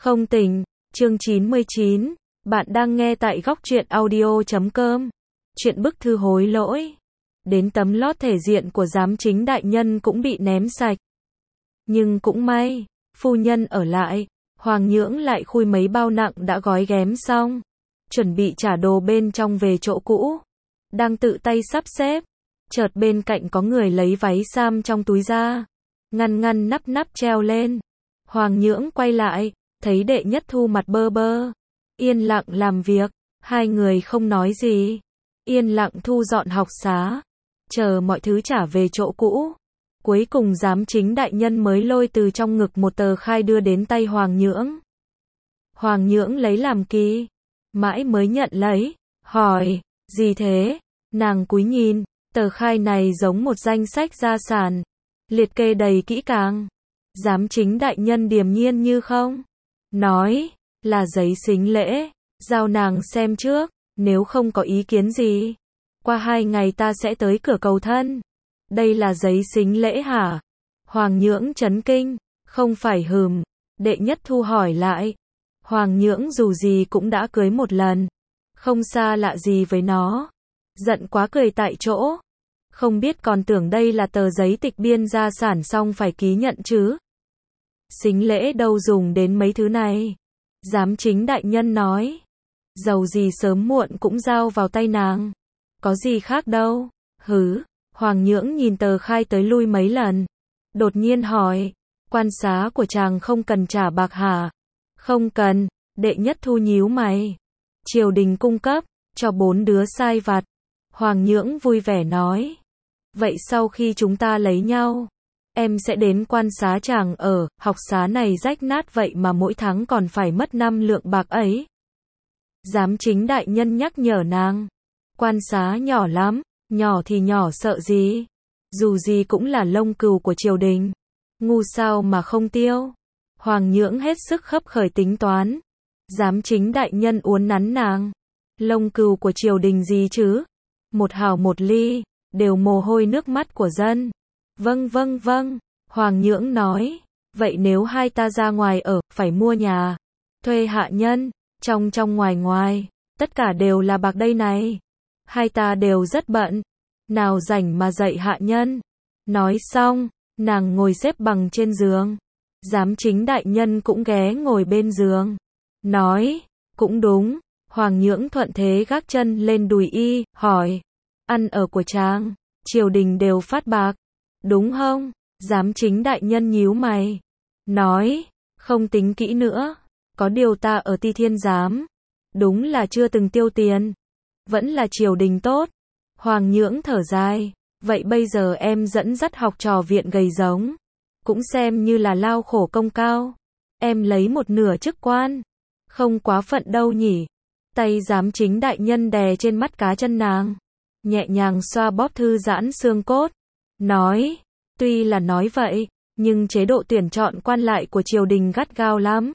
Không tỉnh, chương 99, bạn đang nghe tại góc truyện audio.com. Chuyện bức thư hối lỗi. Đến tấm lót thể diện của giám chính đại nhân cũng bị ném sạch. Nhưng cũng may, phu nhân ở lại, Hoàng Nhưỡng lại khui mấy bao nặng đã gói ghém xong. Chuẩn bị trả đồ bên trong về chỗ cũ. Đang tự tay sắp xếp. Chợt bên cạnh có người lấy váy sam trong túi ra. Ngăn nắp treo lên. Hoàng Nhưỡng quay lại, thấy Đệ Nhất Thu mặt bơ bơ. Yên lặng làm việc, hai người không nói gì. Yên lặng thu dọn học xá. Chờ mọi thứ trả về chỗ cũ. Cuối cùng giám chính đại nhân mới lôi từ trong ngực một tờ khai đưa đến tay Hoàng Nhưỡng. Hoàng Nhưỡng lấy làm kỳ. Mãi mới nhận lấy, hỏi, gì thế? Nàng cúi nhìn, tờ khai này giống một danh sách gia sản. Liệt kê đầy kỹ càng. Giám chính đại nhân điềm nhiên như không. Nói, là giấy sính lễ, giao nàng xem trước, nếu không có ý kiến gì. Qua 2 ngày ta sẽ tới cửa cầu thân. Đây là giấy sính lễ hả? Hoàng Nhưỡng chấn kinh, không phải hừm. Đệ Nhất Thu hỏi lại. Hoàng Nhưỡng dù gì cũng đã cưới một lần. Không xa lạ gì với nó. Giận quá cười tại chỗ. Không biết còn tưởng đây là tờ giấy tịch biên gia sản xong phải ký nhận chứ. Sính lễ đâu dùng đến mấy thứ này. Giám chính đại nhân nói. Dầu gì sớm muộn cũng giao vào tay nàng. Có gì khác đâu. Hứ. Hoàng Nhưỡng nhìn tờ khai tới lui mấy lần. Đột nhiên hỏi. Quan xá của chàng không cần trả bạc hả? Không cần. Đệ Nhất Thu nhíu mày. Triều đình cung cấp. Cho 4 đứa sai vặt. Hoàng Nhưỡng vui vẻ nói. Vậy sau khi chúng ta lấy nhau, em sẽ đến quan xá chàng ở, học xá này rách nát vậy mà mỗi tháng còn phải mất 5 lượng bạc ấy. Giám chính đại nhân nhắc nhở nàng. Quan xá nhỏ lắm, nhỏ thì nhỏ sợ gì. Dù gì cũng là lông cừu của triều đình. Ngu sao mà không tiêu. Hoàng Nhưỡng hết sức khấp khởi tính toán. Giám chính đại nhân uốn nắn nàng. Lông cừu của triều đình gì chứ? Một hào một ly. Đều mồ hôi nước mắt của dân. Vâng. Hoàng Nhưỡng nói. Vậy nếu hai ta ra ngoài ở, phải mua nhà. Thuê hạ nhân. Trong ngoài. Tất cả đều là bạc đây này. Hai ta đều rất bận. Nào rảnh mà dạy hạ nhân. Nói xong, nàng ngồi xếp bằng trên giường. Giám chính đại nhân cũng ghé ngồi bên giường. Nói. Cũng đúng. Hoàng Nhưỡng thuận thế gác chân lên đùi y, hỏi. Ăn ở của chàng, triều đình đều phát bạc, đúng không? Giám chính đại nhân nhíu mày, nói, không tính kỹ nữa, có điều ta ở Ti Thiên Giám, đúng là chưa từng tiêu tiền, vẫn là triều đình tốt. Hoàng Nhưỡng thở dài, vậy bây giờ em dẫn dắt học trò viện gầy giống, cũng xem như là lao khổ công cao, em lấy 1/2 chức quan, không quá phận đâu nhỉ? Tay giám chính đại nhân đè trên mắt cá chân nàng. Nhẹ nhàng xoa bóp thư giãn xương cốt. Nói, tuy là nói vậy, nhưng chế độ tuyển chọn quan lại của triều đình gắt gao lắm.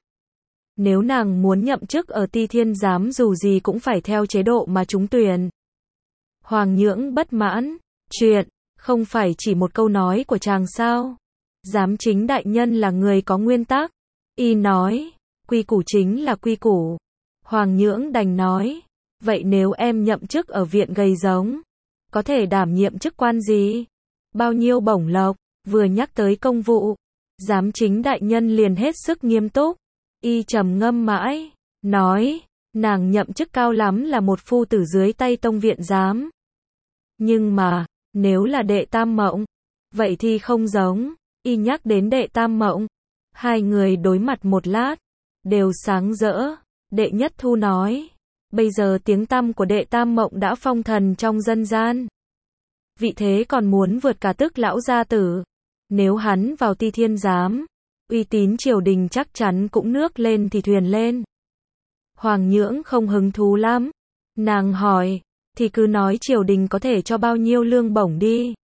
Nếu nàng muốn nhậm chức ở Ti Thiên Giám dù gì cũng phải theo chế độ mà chúng tuyển. Hoàng Nhưỡng bất mãn. Chuyện, không phải chỉ một câu nói của chàng sao? Giám chính đại nhân là người có nguyên tắc. Y nói, quy củ chính là quy củ. Hoàng Nhưỡng đành nói. Vậy nếu em nhậm chức ở viện gầy giống, có thể đảm nhiệm chức quan gì? Bao nhiêu bổng lộc? Vừa nhắc tới công vụ, giám chính đại nhân liền hết sức nghiêm túc. Y trầm ngâm mãi, nói, nàng nhậm chức cao lắm là một phu tử dưới tay tông viện giám. Nhưng mà, nếu là Đệ Tam Mộng, vậy thì không giống. Y nhắc đến Đệ Tam Mộng. Hai người đối mặt một lát, đều sáng rỡ. Đệ Nhất Thu nói. Bây giờ tiếng tăm của Đệ Tam Mộng đã phong thần trong dân gian. Vị thế còn muốn vượt cả Tức lão gia tử. Nếu hắn vào Ti Thiên Giám, uy tín triều đình chắc chắn cũng nước lên thì thuyền lên. Hoàng Nhưỡng không hứng thú lắm. Nàng hỏi, thì cứ nói triều đình có thể cho bao nhiêu lương bổng đi.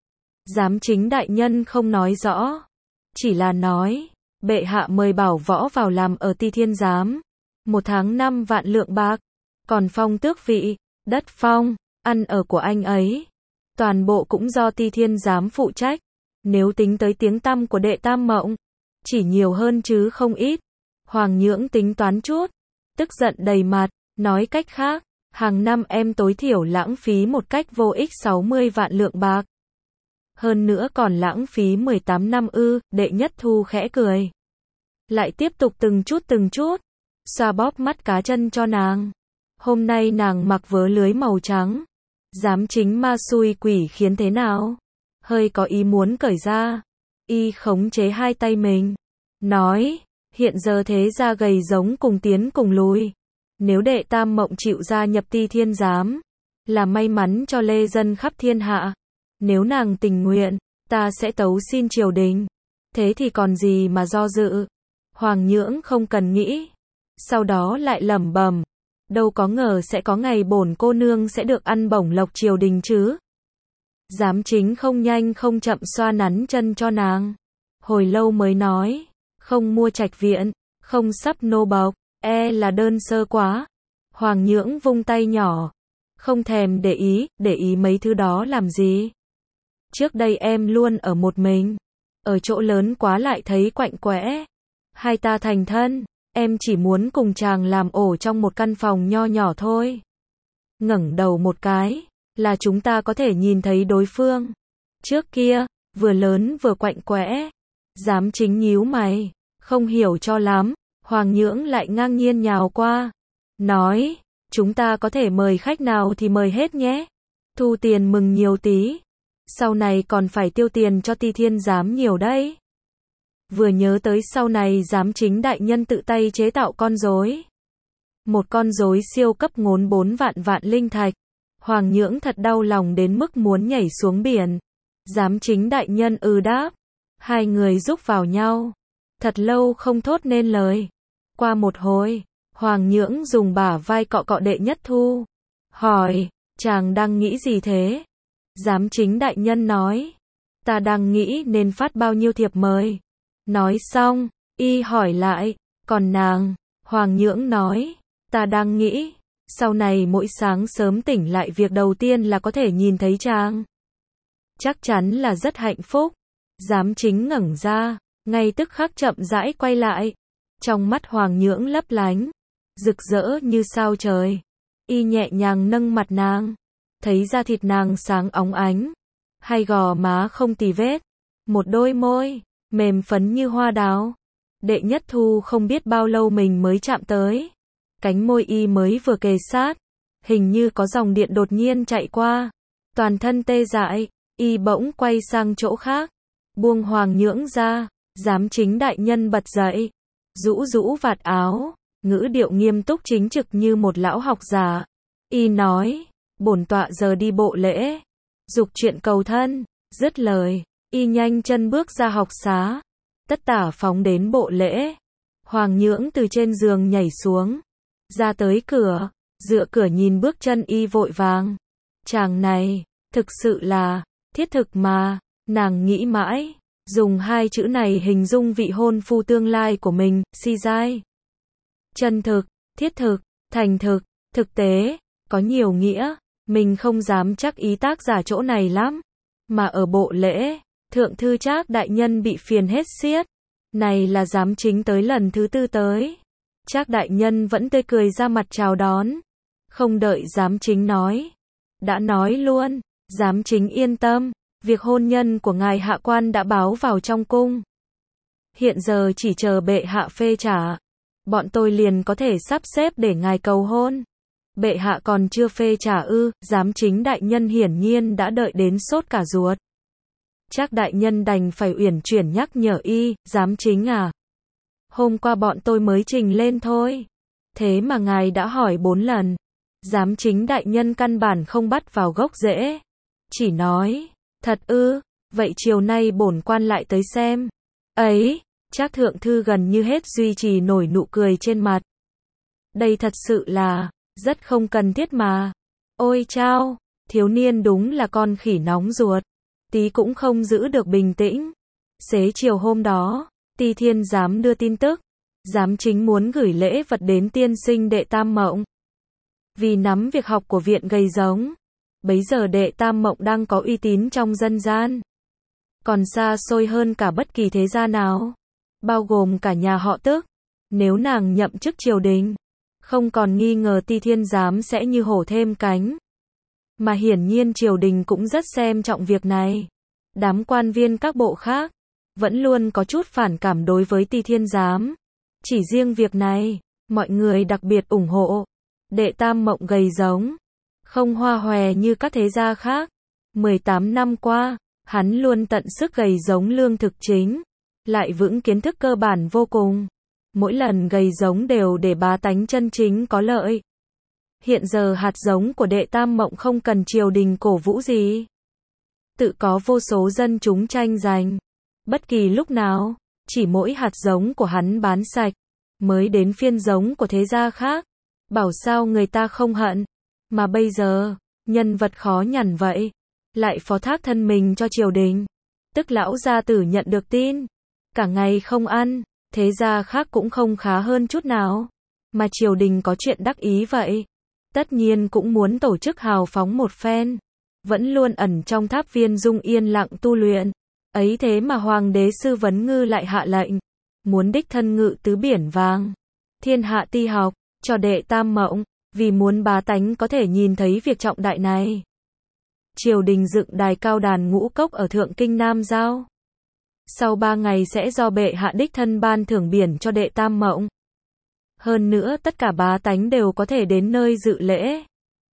Giám chính đại nhân không nói rõ. Chỉ là nói, bệ hạ mời Bảo Võ vào làm ở Ti Thiên Giám. 1 tháng 5 vạn lượng bạc. Còn phong tước vị, đất phong, ăn ở của anh ấy. Toàn bộ cũng do Ti Thiên Giám phụ trách. Nếu tính tới tiếng tăm của Đệ Tam Mộng, chỉ nhiều hơn chứ không ít. Hoàng Nhưỡng tính toán chút, tức giận đầy mặt, nói cách khác, hàng năm em tối thiểu lãng phí một cách vô ích 60 vạn lượng bạc. Hơn nữa còn lãng phí 18 năm ư, Đệ Nhất Thu khẽ cười. Lại tiếp tục từng chút, xoa bóp mắt cá chân cho nàng. Hôm nay nàng mặc vớ lưới màu trắng. Dám chính ma xui quỷ khiến thế nào? Hơi có ý muốn cởi ra. Y khống chế hai tay mình. Nói, hiện giờ thế gia gầy giống cùng tiến cùng lùi. Nếu Đệ Tam Mộng chịu gia nhập Ti Thiên Giám, là may mắn cho lê dân khắp thiên hạ. Nếu nàng tình nguyện, ta sẽ tấu xin triều đình. Thế thì còn gì mà do dự. Hoàng Nhưỡng không cần nghĩ. Sau đó lại lẩm bẩm, đâu có ngờ sẽ có ngày bổn cô nương sẽ được ăn bổng lộc triều đình chứ. Giám chính không nhanh không chậm xoa nắn chân cho nàng. Hồi lâu mới nói, không mua trạch viện, không sắp nô bộc, là đơn sơ quá. Hoàng Nhưỡng vung tay nhỏ, không thèm để ý mấy thứ đó làm gì. Trước đây em luôn ở một mình, ở chỗ lớn quá lại thấy quạnh quẽ. Hai ta thành thân, em chỉ muốn cùng chàng làm ổ trong một căn phòng nho nhỏ thôi. Ngẩng đầu một cái, là chúng ta có thể nhìn thấy đối phương. Trước kia, vừa lớn vừa quạnh quẽ. Giám chính nhíu mày, không hiểu cho lắm. Hoàng Nhưỡng lại ngang nhiên nhào qua, nói, chúng ta có thể mời khách nào thì mời hết nhé. Thu tiền mừng nhiều tí. Sau này còn phải tiêu tiền cho Ti Thiên Giám nhiều đấy. Vừa nhớ tới sau này giám chính đại nhân tự tay chế tạo con rối. Một con rối siêu cấp ngốn 4 vạn linh thạch. Hoàng Nhưỡng thật đau lòng đến mức muốn nhảy xuống biển. Giám chính đại nhân đáp. Hai người rúc vào nhau. Thật lâu không thốt nên lời. Qua một hồi, Hoàng Nhưỡng dùng bả vai cọ cọ Đệ Nhất Thu. Hỏi, chàng đang nghĩ gì thế? Giám chính đại nhân nói. Ta đang nghĩ nên phát bao nhiêu thiệp mời. Nói xong, y hỏi lại, còn nàng? Hoàng Nhưỡng nói, ta đang nghĩ, sau này mỗi sáng sớm tỉnh lại việc đầu tiên là có thể nhìn thấy chàng. Chắc chắn là rất hạnh phúc. Giám chính ngẩng ra, ngay tức khắc chậm rãi quay lại. Trong mắt Hoàng Nhưỡng lấp lánh, rực rỡ như sao trời. Y nhẹ nhàng nâng mặt nàng, thấy da thịt nàng sáng óng ánh, hai gò má không tì vết, một đôi môi mềm phấn như hoa đào. Đệ Nhất Thu không biết bao lâu mình mới chạm tới. Cánh môi y mới vừa kề sát, hình như có dòng điện đột nhiên chạy qua. Toàn thân tê dại, y bỗng quay sang chỗ khác, buông Hoàng Nhưỡng ra. Giám chính đại nhân bật dậy, rũ rũ vạt áo, ngữ điệu nghiêm túc chính trực như một lão học giả. Y nói, bổn tọa giờ đi bộ lễ, dục chuyện cầu thân. Dứt lời, y nhanh chân bước ra học xá, tất tả phóng đến bộ lễ. Hoàng Nhưỡng từ trên giường nhảy xuống, ra tới cửa, dựa cửa nhìn bước chân y vội vàng. Chàng này, thực sự là, thiết thực mà, nàng nghĩ mãi, dùng hai chữ này hình dung vị hôn phu tương lai của mình, si dai. Chân thực, thiết thực, thành thực, thực tế, có nhiều nghĩa, mình không dám chắc ý tác giả chỗ này lắm. Mà ở bộ lễ, thượng thư Trác đại nhân bị phiền hết xiết. Này là giám chính tới lần thứ 4 tới. Trác đại nhân vẫn tươi cười ra mặt chào đón. Không đợi giám chính nói, đã nói luôn, giám chính yên tâm, việc hôn nhân của ngài hạ quan đã báo vào trong cung. Hiện giờ chỉ chờ bệ hạ phê trả, bọn tôi liền có thể sắp xếp để ngài cầu hôn. Bệ hạ còn chưa phê trả ư? Giám chính đại nhân hiển nhiên đã đợi đến sốt cả ruột. Trác đại nhân đành phải uyển chuyển nhắc nhở y, giám chính à, hôm qua bọn tôi mới trình lên thôi. Thế mà ngài đã hỏi 4 lần. Giám chính đại nhân căn bản không bắt vào gốc rễ. Chỉ nói, thật ư, vậy chiều nay bổn quan lại tới xem. Ấy, Trác thượng thư gần như hết duy trì nổi nụ cười trên mặt. Đây thật sự là, rất không cần thiết mà. Ôi chao, thiếu niên đúng là con khỉ nóng ruột. Tí cũng không giữ được bình tĩnh. Xế chiều hôm đó, Ti Thiên Giám đưa tin tức. Giám chính muốn gửi lễ vật đến tiên sinh Đệ Tam Mộng. Vì nắm việc học của viện gầy giống. Bấy giờ Đệ Tam Mộng đang có uy tín trong dân gian. Còn xa xôi hơn cả bất kỳ thế gia nào. Bao gồm cả nhà họ Tức. Nếu nàng nhậm chức triều đình, không còn nghi ngờ Ti Thiên Giám sẽ như hổ thêm cánh. Mà hiển nhiên triều đình cũng rất xem trọng việc này. Đám quan viên các bộ khác vẫn luôn có chút phản cảm đối với Ti Thiên Giám. Chỉ riêng việc này, mọi người đặc biệt ủng hộ. Đệ Tam Mộng gầy giống, không hoa hòe như các thế gia khác. 18 năm qua, hắn luôn tận sức gầy giống lương thực chính, lại vững kiến thức cơ bản vô cùng. Mỗi lần gầy giống đều để bá tánh chân chính có lợi. Hiện giờ hạt giống của Đệ Tam Mộng không cần triều đình cổ vũ gì. Tự có vô số dân chúng tranh giành. Bất kỳ lúc nào, chỉ mỗi hạt giống của hắn bán sạch, mới đến phiên giống của thế gia khác. Bảo sao người ta không hận. Mà bây giờ, nhân vật khó nhằn vậy, lại phó thác thân mình cho triều đình. Tức lão gia tử nhận được tin, cả ngày không ăn, thế gia khác cũng không khá hơn chút nào. Mà triều đình có chuyện đắc ý vậy, tất nhiên cũng muốn tổ chức hào phóng một phen. Vẫn luôn ẩn trong tháp Viên Dung yên lặng tu luyện. Ấy thế mà hoàng đế Sư Vấn Ngư lại hạ lệnh, muốn đích thân ngự tứ biển vàng, thiên hạ ti học, cho Đệ Tam Mộng, vì muốn bá tánh có thể nhìn thấy việc trọng đại này. Triều đình dựng đài cao đàn ngũ cốc ở Thượng Kinh Nam Giao. Sau 3 ngày sẽ do bệ hạ đích thân ban thưởng biển cho Đệ Tam Mộng. Hơn nữa tất cả bá tánh đều có thể đến nơi dự lễ.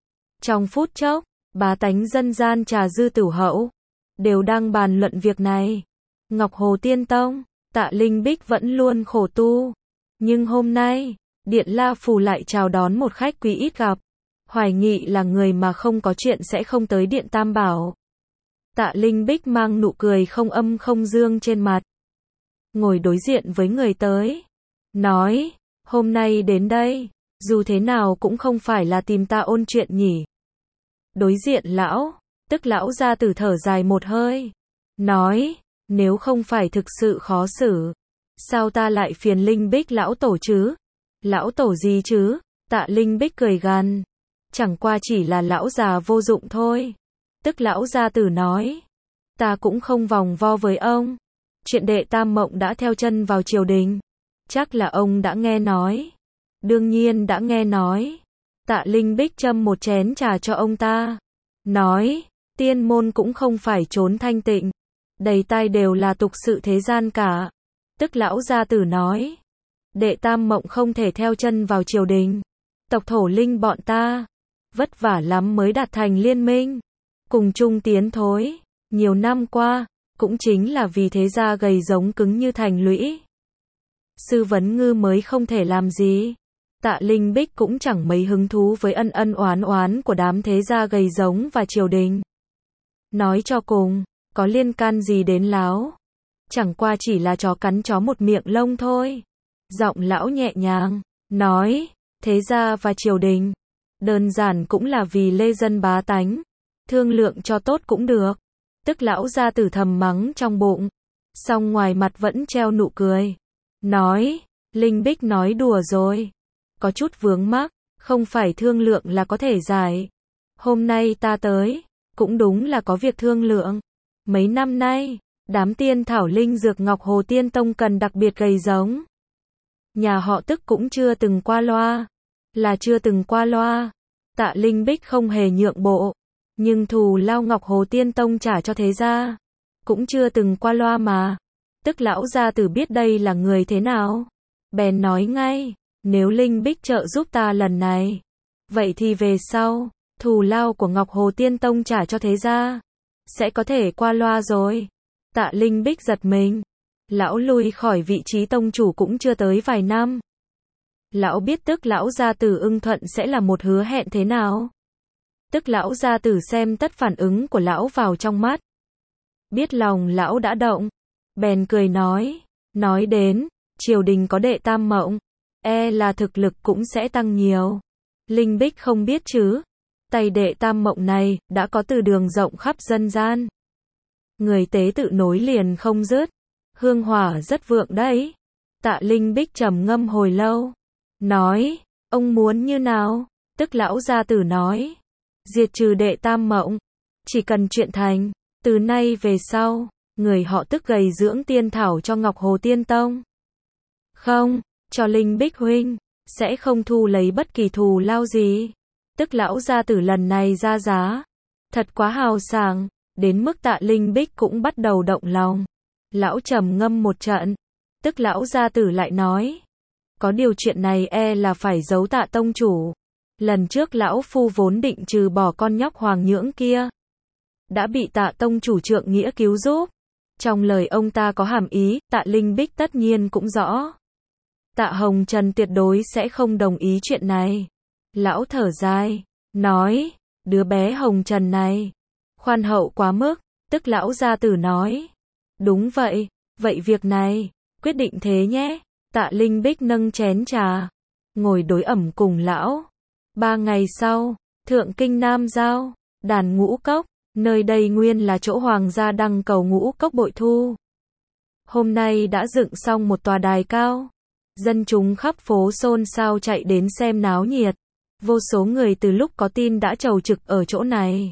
Trong phút chốc, bá tánh dân gian trà dư tửu hậu, đều đang bàn luận việc này. Ngọc Hồ Tiên Tông, Tạ Linh Bích vẫn luôn khổ tu. Nhưng hôm nay, Điện La Phù lại chào đón một khách quý ít gặp. Hoài Nghị là người mà không có chuyện sẽ không tới Điện Tam Bảo. Tạ Linh Bích mang nụ cười không âm không dương trên mặt. Ngồi đối diện với người tới. Nói, hôm nay đến đây, dù thế nào cũng không phải là tìm ta ôn chuyện nhỉ. Đối diện lão, tức lão gia tử thở dài một hơi. Nói, nếu không phải thực sự khó xử, sao ta lại phiền Linh Bích lão tổ chứ? Lão tổ gì chứ? Tạ Linh Bích cười gằn. Chẳng qua chỉ là lão già vô dụng thôi. Tức lão gia tử nói. Ta cũng không vòng vo với ông. Chuyện Đệ Tam Mộng đã theo chân vào triều đình. Chắc là ông đã nghe nói. Đương nhiên đã nghe nói. Tạ Linh Bích châm một chén trà cho ông ta. Nói, tiên môn cũng không phải trốn thanh tịnh. Đầy tai đều là tục sự thế gian cả. Tức lão gia tử nói. Đệ Tam Mộng không thể theo chân vào triều đình. Tộc Thổ Linh bọn ta vất vả lắm mới đạt thành liên minh, cùng chung tiến thối. Nhiều năm qua, cũng chính là vì thế gia gầy giống cứng như thành lũy. Sư Vấn Ngư mới không thể làm gì. Tạ Linh Bích cũng chẳng mấy hứng thú với ân ân oán oán của đám thế gia gầy giống và triều đình. Nói cho cùng, có liên can gì đến lão? Chẳng qua chỉ là chó cắn chó một miệng lông thôi. Giọng lão nhẹ nhàng, nói, thế gia và triều đình, đơn giản cũng là vì lê dân bá tánh, thương lượng cho tốt cũng được. Tức lão gia tử thầm mắng trong bụng, song ngoài mặt vẫn treo nụ cười. Nói, Linh Bích nói đùa rồi, có chút vướng mắc, không phải thương lượng là có thể giải. Hôm nay ta tới, cũng đúng là có việc thương lượng. Mấy năm nay, đám tiên thảo linh dược Ngọc Hồ Tiên Tông cần đặc biệt gầy giống. Nhà họ Tức cũng chưa từng qua loa. Là chưa từng qua loa. Tạ Linh Bích không hề nhượng bộ. Nhưng thù lao Ngọc Hồ Tiên Tông trả cho thế gia, cũng chưa từng qua loa mà. Tức lão gia tử biết đây là người thế nào. Bèn nói ngay, nếu Linh Bích trợ giúp ta lần này, vậy thì về sau, thù lao của Ngọc Hồ Tiên Tông trả cho thế gia, sẽ có thể qua loa rồi. Tạ Linh Bích giật mình. Lão lui khỏi vị trí tông chủ cũng chưa tới vài năm. Lão biết tức lão gia tử ưng thuận sẽ là một hứa hẹn thế nào. Tức lão gia tử xem tất phản ứng của lão vào trong mắt. Biết lòng lão đã động. Bèn cười nói đến, triều đình có Đệ Tam Mộng, là thực lực cũng sẽ tăng nhiều. Linh Bích không biết chứ, tay Đệ Tam Mộng này đã có từ đường rộng khắp dân gian. Người tế tự nối liền không dứt, hương hỏa rất vượng đấy. Tạ Linh Bích trầm ngâm hồi lâu, nói, ông muốn như nào? Tức lão gia tử nói, diệt trừ Đệ Tam Mộng, chỉ cần chuyện thành, từ nay về sau, người họ Tức gầy dưỡng tiên thảo cho Ngọc Hồ Tiên Tông. Không, cho Linh Bích huynh, sẽ không thu lấy bất kỳ thù lao gì. Tức lão gia tử lần này ra giá, thật quá hào sảng, đến mức Tạ Linh Bích cũng bắt đầu động lòng. Lão trầm ngâm một trận, tức lão gia tử lại nói, có điều chuyện này e là phải giấu Tạ tông chủ. Lần trước lão phu vốn định trừ bỏ con nhóc Hoàng Nhưỡng kia, đã bị Tạ tông chủ trượng nghĩa cứu giúp. Trong lời ông ta có hàm ý, Tạ Linh Bích tất nhiên cũng rõ. Tạ Hồng Trần tuyệt đối sẽ không đồng ý chuyện này. Lão thở dài, nói, đứa bé Hồng Trần này, khoan hậu quá mức, tức lão gia tử nói. Đúng vậy, vậy việc này, quyết định thế nhé. Tạ Linh Bích nâng chén trà, ngồi đối ẩm cùng lão. 3 ngày sau, Thượng Kinh Nam Giao, đàn Ngũ Cốc, nơi đây nguyên là chỗ hoàng gia đăng cầu ngũ cốc bội thu. Hôm nay đã dựng xong một tòa đài cao. Dân chúng khắp phố xôn xao chạy đến xem náo nhiệt. Vô số người từ lúc có tin đã chầu trực ở chỗ này,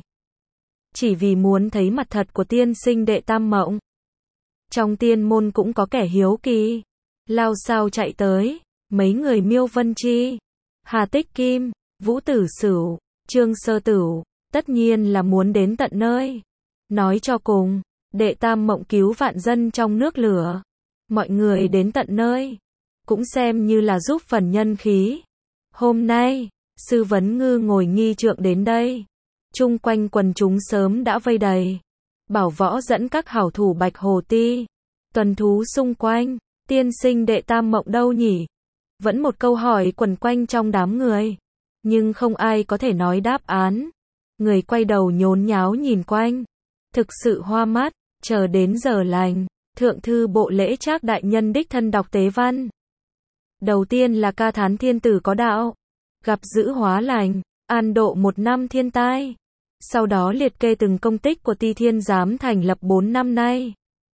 chỉ vì muốn thấy mặt thật của tiên sinh Đệ Tam Mộng. Trong tiên môn cũng có kẻ hiếu kỳ, lao sao chạy tới, mấy người Miêu Vân Chi, Hà Tích Kim, Vũ Tử Sửu, Trương Sơ Tửu, tất nhiên là muốn đến tận nơi. Nói cho cùng, Đệ Tam Mộng cứu vạn dân trong nước lửa. Mọi người đến tận nơi, cũng xem như là giúp phần nhân khí. Hôm nay, Sư Vấn Ngư ngồi nghi trượng đến đây. Chung quanh quần chúng sớm đã vây đầy. Bảo Võ dẫn các hảo thủ Bạch Hồ Ti, tuần thú xung quanh. Tiên sinh Đệ Tam Mộng đâu nhỉ? Vẫn một câu hỏi quần quanh trong đám người. Nhưng không ai có thể nói đáp án. Người quay đầu nhốn nháo nhìn quanh. Thực sự hoa mắt, chờ đến giờ lành. Thượng thư bộ lễ Trác đại nhân đích thân đọc tế văn. Đầu tiên là ca thán thiên tử có đạo, gặp dữ hóa lành, an độ 1 năm thiên tai. Sau đó liệt kê từng công tích của Ti Thiên Giám thành lập 4 năm nay.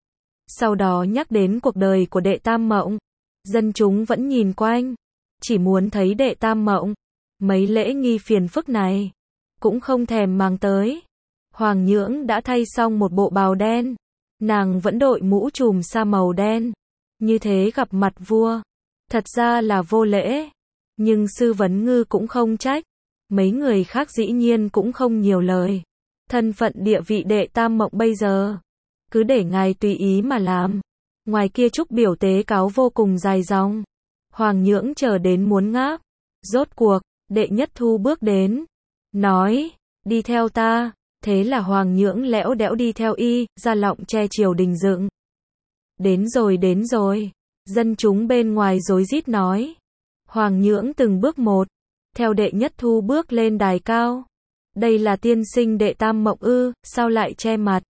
Sau đó nhắc đến cuộc đời của Đệ Tam Mộng. Dân chúng vẫn nhìn quanh, chỉ muốn thấy Đệ Tam Mộng. Mấy lễ nghi phiền phức này cũng không thèm mang tới. Hoàng Nhưỡng đã thay xong một bộ bào đen, nàng vẫn đội mũ trùm sa màu đen. Như thế gặp mặt vua, thật ra là vô lễ. Nhưng Sư Vấn Ngư cũng không trách. Mấy người khác dĩ nhiên cũng không nhiều lời. Thân phận địa vị Đệ Tam Mộng bây giờ, cứ để ngài tùy ý mà làm. Ngoài kia chúc biểu tế cáo vô cùng dài dòng. Hoàng Nhưỡng chờ đến muốn ngáp. Rốt cuộc, Đệ Nhất Thu bước đến, nói, đi theo ta. Thế là Hoàng Nhưỡng lẽo đẽo đi theo y, ra lọng che triều đình dựng. Đến rồi. Dân chúng bên ngoài rối rít nói. Hoàng Nhưỡng từng bước một, theo Đệ Nhất Thu bước lên đài cao. Đây là tiên sinh Đệ Tam Mộng ư, sao lại che mặt?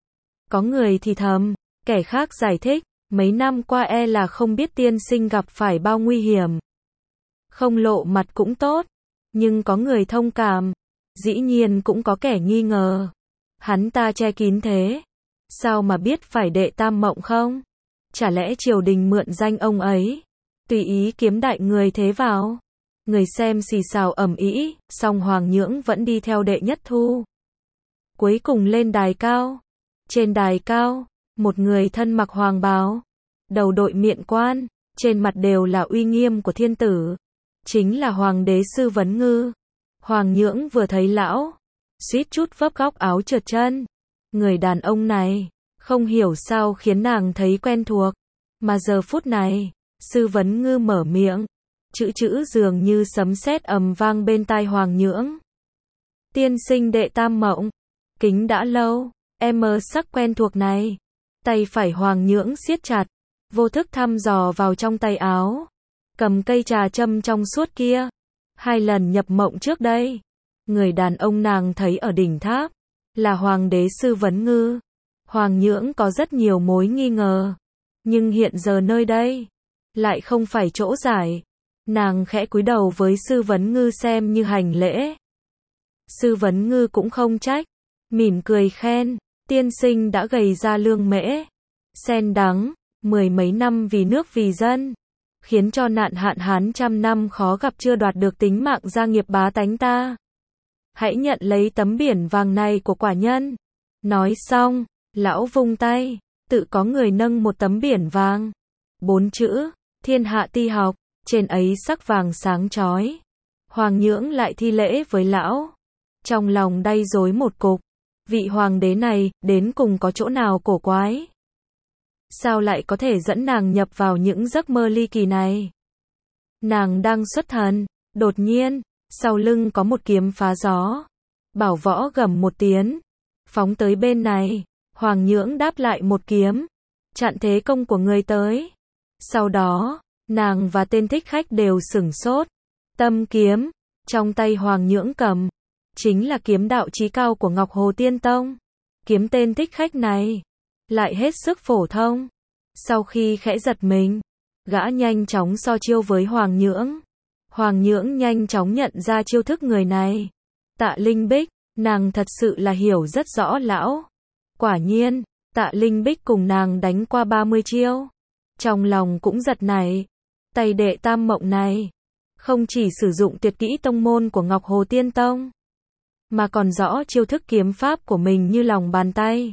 Có người thì thầm, kẻ khác giải thích, mấy năm qua e là không biết tiên sinh gặp phải bao nguy hiểm. Không lộ mặt cũng tốt, nhưng có người thông cảm, dĩ nhiên cũng có kẻ nghi ngờ. Hắn ta che kín thế, sao mà biết phải Đệ Tam Mộng không? Chả lẽ triều đình mượn danh ông ấy, tùy ý kiếm đại người thế vào? Người xem xì xào ầm ĩ, song Hoàng Nhưỡng vẫn đi theo Đệ Nhất Thu. Cuối cùng lên đài cao. Trên đài cao, một người thân mặc hoàng bào, đầu đội miện quan, trên mặt đều là uy nghiêm của thiên tử. Chính là Hoàng đế Sư Vấn Ngư. Hoàng Nhưỡng vừa thấy lão, suýt chút vấp góc áo trượt chân. Người đàn ông này, không hiểu sao khiến nàng thấy quen thuộc. Mà giờ phút này, Sư Vấn Ngư mở miệng, chữ dường như sấm sét ầm vang bên tai Hoàng Nhưỡng. Tiên sinh Đệ Tam Mộng, kính đã lâu, em mơ sắc quen thuộc này. Tay phải Hoàng Nhưỡng siết chặt, vô thức thăm dò vào trong tay áo, cầm cây trà châm trong suốt kia. 2 lần nhập mộng trước đây, người đàn ông nàng thấy ở đỉnh tháp, là Hoàng đế Sư Vấn Ngư. Hoàng Nhưỡng có rất nhiều mối nghi ngờ, nhưng hiện giờ nơi đây, lại không phải chỗ giải. Nàng khẽ cúi đầu với Sư Vấn Ngư xem như hành lễ. Sư Vấn Ngư cũng không trách, mỉm cười khen, tiên sinh đã gầy ra lương mễ, sen đắng, 10 mấy năm vì nước vì dân, khiến cho nạn hạn hán 100 năm khó gặp chưa đoạt được tính mạng gia nghiệp bá tánh ta. Hãy nhận lấy tấm biển vàng này của quả nhân. Nói xong, lão vung tay, tự có người nâng một tấm biển vàng. 4 chữ, thiên hạ ti học, trên ấy sắc vàng sáng chói. Hoàng Nhưỡng lại thi lễ với lão. Trong lòng đay rối một cục. Vị hoàng đế này, đến cùng có chỗ nào cổ quái? Sao lại có thể dẫn nàng nhập vào những giấc mơ ly kỳ này? Nàng đang xuất thần, đột nhiên, sau lưng có một kiếm phá gió. Bảo Võ gầm một tiếng, phóng tới bên này. Hoàng Nhưỡng đáp lại một kiếm, chặn thế công của người tới. Sau đó, nàng và tên thích khách đều sửng sốt. Tâm kiếm, trong tay Hoàng Nhưỡng cầm, chính là kiếm đạo chí cao của Ngọc Hồ Tiên Tông. Kiếm tên thích khách này, lại hết sức phổ thông. Sau khi khẽ giật mình, gã nhanh chóng so chiêu với Hoàng Nhưỡng. Hoàng Nhưỡng nhanh chóng nhận ra chiêu thức người này. Tạ Linh Bích, nàng thật sự là hiểu rất rõ lão. Quả nhiên, Tạ Linh Bích cùng nàng đánh qua 30 chiêu. Trong lòng cũng giật nảy. Tay đệ tam mộng này, không chỉ sử dụng tuyệt kỹ tông môn của Ngọc Hồ Tiên Tông, mà còn rõ chiêu thức kiếm pháp của mình như lòng bàn tay.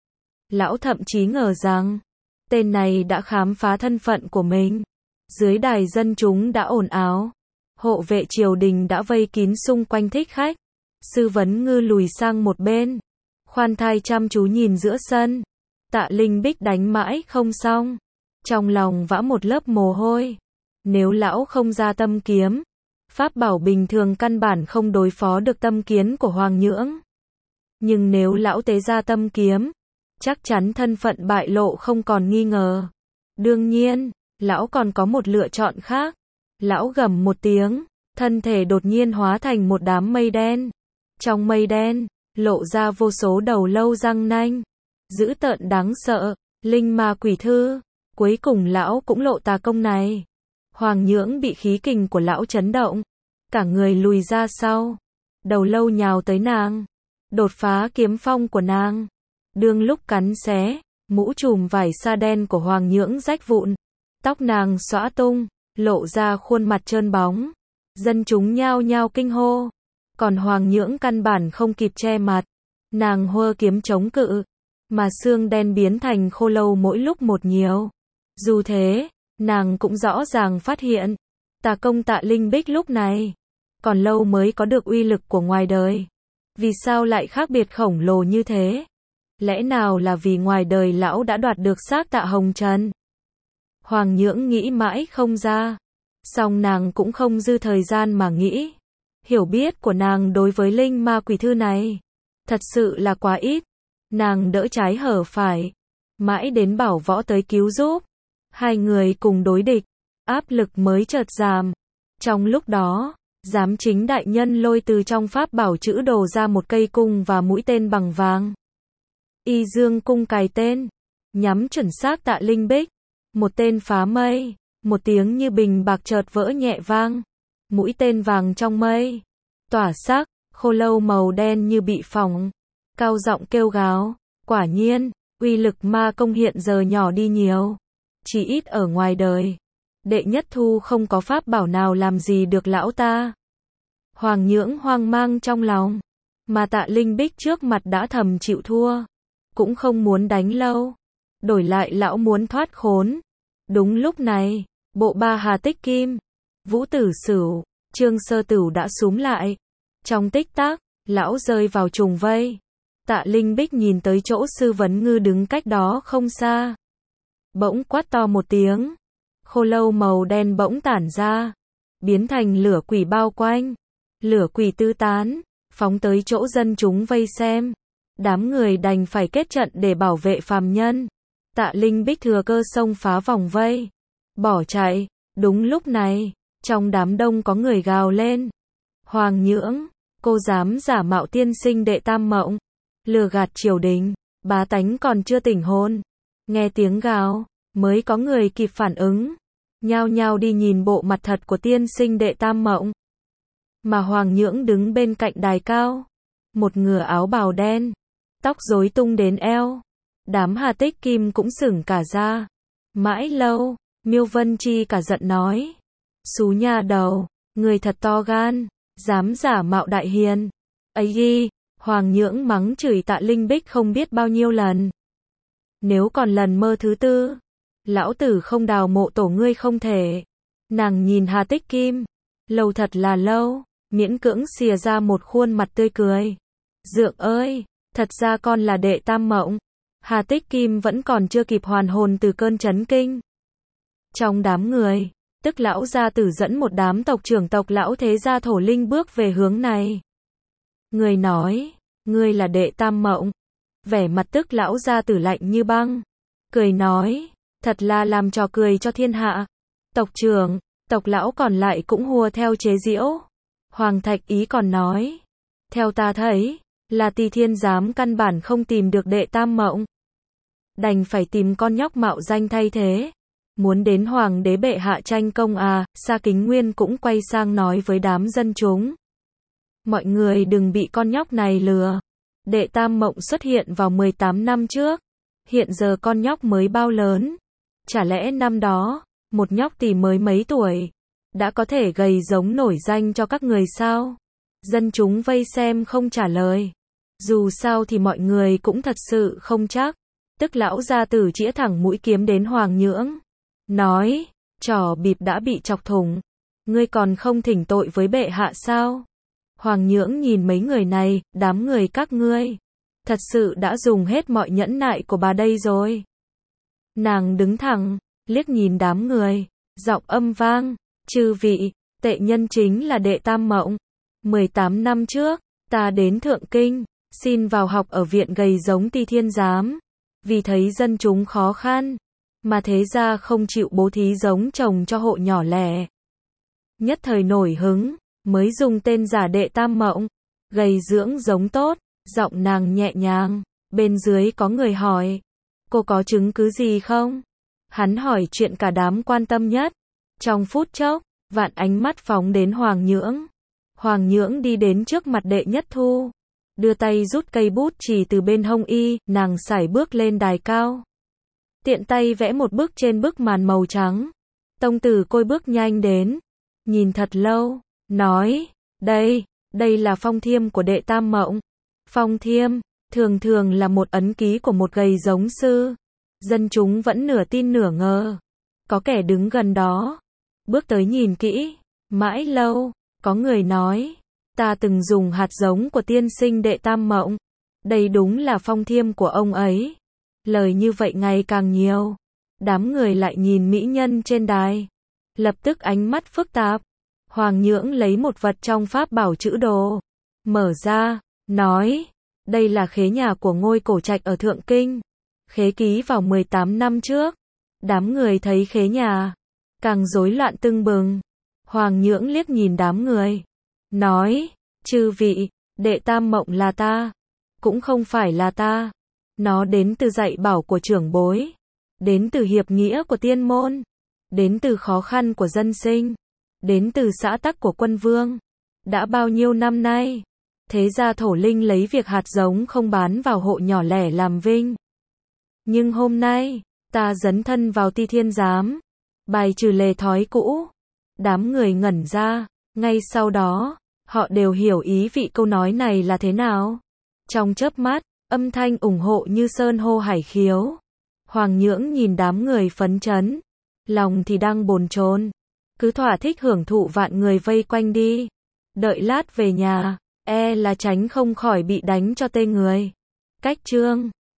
Lão thậm chí ngờ rằng, tên này đã khám phá thân phận của mình. Dưới đài dân chúng đã ồn ào. Hộ vệ triều đình đã vây kín xung quanh thích khách. Sư Vấn Ngư lùi sang một bên, khoan thai chăm chú nhìn giữa sân. Tạ Linh Bích đánh mãi không xong. Trong lòng vã một lớp mồ hôi. Nếu lão không ra tâm kiếm, pháp bảo bình thường căn bản không đối phó được tâm kiếm của Hoàng Nhưỡng. Nhưng nếu lão tế ra tâm kiếm, chắc chắn thân phận bại lộ không còn nghi ngờ. Đương nhiên, lão còn có một lựa chọn khác. Lão gầm một tiếng, thân thể đột nhiên hóa thành một đám mây đen. Trong mây đen, lộ ra vô số đầu lâu răng nanh, dữ tợn đáng sợ, linh ma quỷ thư. Cuối cùng lão cũng lộ tà công này. Hoàng Nhưỡng bị khí kình của lão chấn động, cả người lùi ra sau. Đầu lâu nhào tới nàng, đột phá kiếm phong của nàng. Đương lúc cắn xé, mũ trùm vải sa đen của Hoàng Nhưỡng rách vụn, tóc nàng xõa tung, lộ ra khuôn mặt trơn bóng. Dân chúng nhao nhao kinh hô, còn Hoàng Nhưỡng căn bản không kịp che mặt. Nàng hơ kiếm chống cự, mà xương đen biến thành khô lâu mỗi lúc một nhiều. Dù thế, nàng cũng rõ ràng phát hiện, tà công Tạ Linh Bích lúc này, còn lâu mới có được uy lực của ngoài đời. Vì sao lại khác biệt khổng lồ như thế? Lẽ nào là vì ngoài đời lão đã đoạt được xác Tạ Hồng Trần? Hoàng Nhưỡng nghĩ mãi không ra. Song nàng cũng không dư thời gian mà nghĩ. Hiểu biết của nàng đối với linh ma quỷ thư này, thật sự là quá ít. Nàng đỡ trái hở phải, mãi đến Bảo Võ tới cứu giúp. Hai người cùng đối địch, áp lực mới chợt giảm. Trong lúc đó, giám chính đại nhân lôi từ trong pháp bảo chữ đồ ra một cây cung và mũi tên bằng vàng. Y dương cung cài tên, nhắm chuẩn xác Tạ Linh Bích. Một tên phá mây, một tiếng như bình bạc chợt vỡ nhẹ vang. Mũi tên vàng trong mây, tỏa sắc, khô lâu màu đen như bị phỏng. Cao giọng kêu gào, quả nhiên, uy lực ma công hiện giờ nhỏ đi nhiều. Chỉ ít ở ngoài đời, Đệ Nhất Thu không có pháp bảo nào làm gì được lão ta. Hoàng Nhưỡng hoang mang trong lòng, mà Tạ Linh Bích trước mặt đã thầm chịu thua, cũng không muốn đánh lâu. Đổi lại lão muốn thoát khốn. Đúng lúc này, bộ ba Hà Tích Kim, Vũ Tử Sửu, Trương Sơ Tửu đã xúm lại. Trong tích tắc, lão rơi vào trùng vây. Tạ Linh Bích nhìn tới chỗ Sư Vấn Ngư đứng cách đó không xa. Bỗng quát to một tiếng. Khô lâu màu đen bỗng tản ra, biến thành lửa quỷ bao quanh. Lửa quỷ tứ tán, phóng tới chỗ dân chúng vây xem. Đám người đành phải kết trận để bảo vệ phàm nhân. Tạ Linh Bích thừa cơ xông phá vòng vây, bỏ chạy. Đúng lúc này, trong đám đông có người gào lên. Hoàng Nhưỡng, cô dám giả mạo tiên sinh đệ tam mộng, lừa gạt triều đình, bá tánh còn chưa tỉnh hồn. Nghe tiếng gào, mới có người kịp phản ứng, nhao nhao đi nhìn bộ mặt thật của tiên sinh đệ tam mộng. Mà Hoàng Nhưỡng đứng bên cạnh đài cao, một ngựa áo bào đen, tóc rối tung đến eo. Đám Hà Tích Kim cũng sửng cả ra. Mãi lâu, Miêu Vân Chi cả giận nói, xú nhà đầu, người thật to gan, dám giả mạo đại hiền. Ấy ghi, Hoàng Nhưỡng mắng chửi Tạ Linh Bích không biết bao nhiêu lần. Nếu còn lần mơ thứ tư, Lão tử không đào mộ tổ ngươi không thể. Nàng nhìn Hà Tích Kim, lâu thật là lâu, miễn cưỡng xìa ra một khuôn mặt tươi cười. Dượng ơi, thật ra con là đệ Tam Mộng. Hà Tích Kim vẫn còn chưa kịp hoàn hồn từ cơn chấn kinh. Trong đám người, tức lão gia tử dẫn một đám tộc trưởng tộc lão thế gia thổ linh bước về hướng này. Người nói, ngươi là đệ Tam Mộng. Vẻ mặt tức lão gia tử lạnh như băng. Cười nói, thật là làm trò cười cho thiên hạ. Tộc trưởng, tộc lão còn lại cũng hùa theo chế giễu. Hoàng Thạch Ý còn nói, theo ta thấy, là Tỳ Thiên Giám căn bản không tìm được đệ Tam Mộng. Đành phải tìm con nhóc mạo danh thay thế. Muốn đến hoàng đế bệ hạ tranh công à, Sa Kính Nguyên cũng quay sang nói với đám dân chúng. Mọi người đừng bị con nhóc này lừa. Đệ Tam Mộng xuất hiện vào 18 năm trước. Hiện giờ con nhóc mới bao lớn. Chả lẽ năm đó, một nhóc tỳ mới mấy tuổi, đã có thể gầy giống nổi danh cho các người sao? Dân chúng vây xem không trả lời. Dù sao thì mọi người cũng thật sự không chắc. Tức lão gia tử chĩa thẳng mũi kiếm đến Hoàng Nhưỡng. Nói, trò bịp đã bị chọc thủng. Ngươi còn không thỉnh tội với bệ hạ sao? Hoàng Nhưỡng nhìn mấy người này, đám người các ngươi. Thật sự đã dùng hết mọi nhẫn nại của bà đây rồi. Nàng đứng thẳng, liếc nhìn đám người, giọng âm vang. Chư vị, tệ nhân chính là đệ Tam Mộng. 18 năm trước, ta đến Thượng Kinh, xin vào học ở viện gầy giống Tỳ Thiên Giám. Vì thấy dân chúng khó khăn, mà thế ra không chịu bố thí giống trồng cho hộ nhỏ lẻ. Nhất thời nổi hứng, mới dùng tên giả đệ Tam Mộng, gầy dưỡng giống tốt, giọng nàng nhẹ nhàng. Bên dưới có người hỏi, cô có chứng cứ gì không? Hắn hỏi chuyện cả đám quan tâm nhất. Trong phút chốc, vạn ánh mắt phóng đến Hoàng Nhưỡng. Hoàng Nhưỡng đi đến trước mặt đệ Nhất Thu, đưa tay rút cây bút chì từ bên hông y, nàng sải bước lên đài cao. Tiện tay vẽ một bức trên bức màn màu trắng. Tông Tử Côi bước nhanh đến, nhìn thật lâu, nói, đây là phong thiêm của đệ Tam Mộng. Phong thiêm, thường thường là một ấn ký của một gầy giống sư. Dân chúng vẫn nửa tin nửa ngờ. Có kẻ đứng gần đó, bước tới nhìn kỹ, mãi lâu, có người nói, ta từng dùng hạt giống của tiên sinh đệ Tam Mộng. Đây đúng là phong thiêm của ông ấy. Lời như vậy ngày càng nhiều. Đám người lại nhìn mỹ nhân trên đài. Lập tức ánh mắt phức tạp. Hoàng Nhưỡng lấy một vật trong pháp bảo chữ đồ. Mở ra, nói, đây là khế nhà của ngôi cổ trạch ở Thượng Kinh. Khế ký vào 18 năm trước. Đám người thấy khế nhà, càng rối loạn tưng bừng. Hoàng Nhưỡng liếc nhìn đám người. Nói, chư vị, đệ Tam Mộng là ta. Cũng không phải là ta. Nó đến từ dạy bảo của trưởng bối. Đến từ hiệp nghĩa của tiên môn. Đến từ khó khăn của dân sinh. Đến từ xã tắc của quân vương. Đã bao nhiêu năm nay, thế gia thổ linh lấy việc hạt giống không bán vào hộ nhỏ lẻ làm vinh. Nhưng hôm nay, ta dấn thân vào Tỳ Thiên Giám, bài trừ lề thói cũ. Đám người ngẩn ra, ngay sau đó, họ đều hiểu ý vị câu nói này là thế nào. Trong chớp mắt, âm thanh ủng hộ như sơn hô hải khiếu. Hoàng Nhưỡng nhìn đám người phấn chấn, lòng thì đang bồn chồn, cứ thỏa thích hưởng thụ vạn người vây quanh đi. Đợi lát về nhà, là tránh không khỏi bị đánh cho tê người. Cách chương